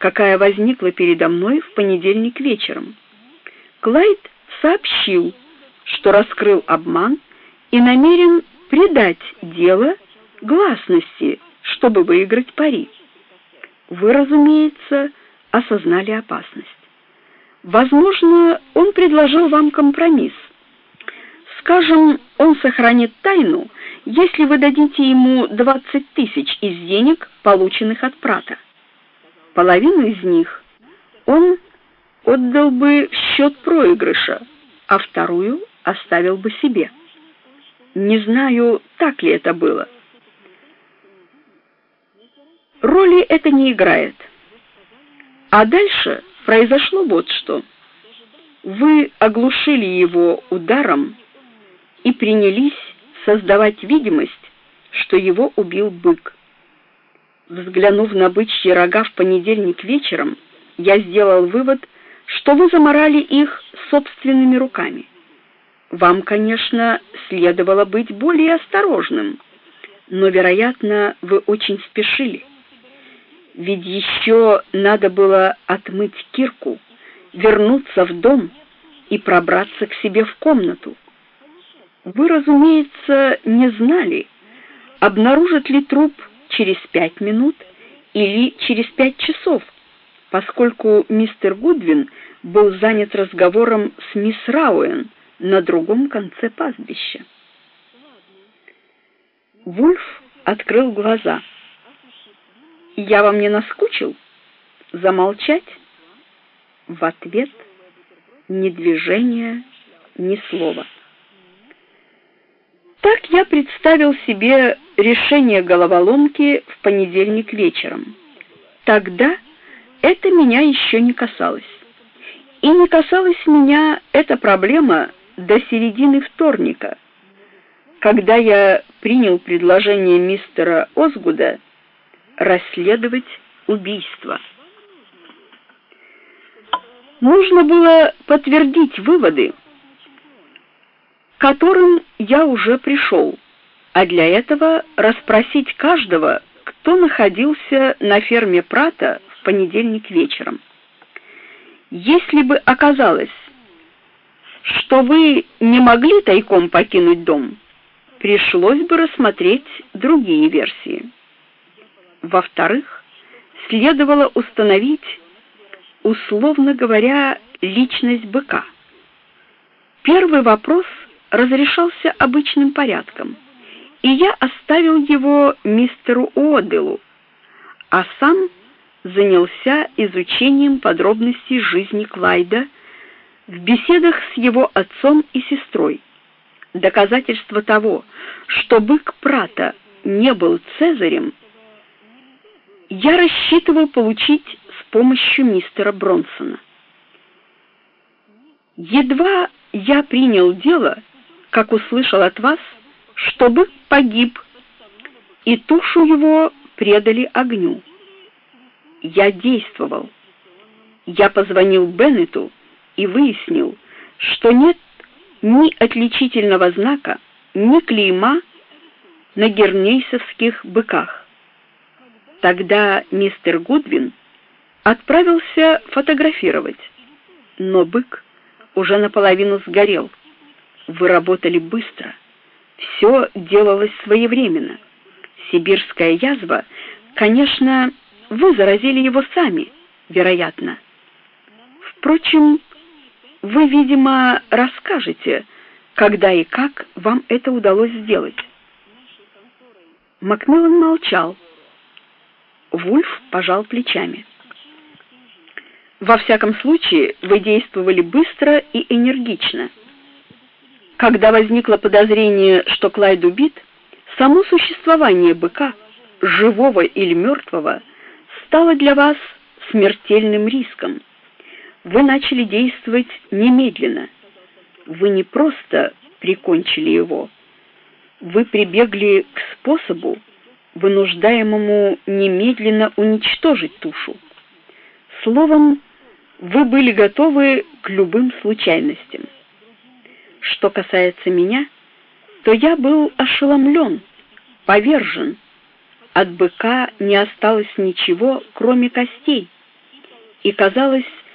какая возникла передо мной в понедельник вечером. Клайд сообщил, что раскрыл обман и намерен придать дело гласности, чтобы выиграть пари. Вы, разумеется, осознали опасность. Возможно, он предложил вам компромисс. Скажем, он сохранит тайну, если вы дадите ему 20 тысяч из денег, полученных от Прата. Половину из них он отдал бы в счет проигрыша, а вторую оставил бы себе. Не знаю, так ли это было. Роли это не играет. А дальше произошло вот что. Вы оглушили его ударом и принялись создавать видимость, что его убил бык. Взглянув на бычьи рога в понедельник вечером, я сделал вывод, что вы заморали их собственными руками. Вам, конечно, следовало быть более осторожным, но, вероятно, вы очень спешили. Ведь еще надо было отмыть кирку, вернуться в дом и пробраться к себе в комнату. Вы, разумеется, не знали, обнаружат ли труп через 5 минут или через 5 часов, поскольку мистер Гудвин был занят разговором с мисс Рауэн на другом конце пастбища. Вульф открыл глаза. «Я вам не наскучил? Замолчать?» В ответ ни движения, ни слова. Так я представил себе решение головоломки в понедельник вечером. Тогда это меня еще не касалось. И не касалась меня эта проблема до середины вторника, когда я принял предложение мистера Озгуда расследовать убийство. Нужно было подтвердить выводы, к которым я уже пришел, а для этого расспросить каждого, кто находился на ферме Прата в понедельник вечером. Если бы оказалось, что вы не могли тайком покинуть дом, пришлось бы рассмотреть другие версии. Во-вторых, следовало установить, условно говоря, личность быка. Первый вопрос разрешался обычным порядком, и я оставил его мистеру Уодделу, а сам занялся изучением подробностей жизни Клайда в беседах с его отцом и сестрой. Доказательство того, что бык Прата не был Цезарем, я рассчитывал получить с помощью мистера Бронсона. Едва я принял дело, как услышал от вас, что бык погиб, и тушу его предали огню. Я действовал. Я позвонил Беннету и выяснил, что нет ни отличительного знака, ни клейма на гернейсовских быках. Тогда мистер Гудвин отправился фотографировать, но бык уже наполовину сгорел. Вы работали быстро. Все делалось своевременно. Сибирская язва, конечно, вы заразили его сами, вероятно. Впрочем, вы, видимо, расскажете, когда и как вам это удалось сделать. Макмиллан молчал. Вульф пожал плечами. Во всяком случае, вы действовали быстро и энергично. Когда возникло подозрение, что Клайд убит, само существование быка, живого или мертвого, стало для вас смертельным риском. Вы начали действовать немедленно. Вы не просто прикончили его. Вы прибегли к способу, вынуждаемому немедленно уничтожить тушу. Словом, вы были готовы к любым случайностям. Что касается меня, то я был ошеломлен, повержен. От быка не осталось ничего, кроме костей. и, казалось,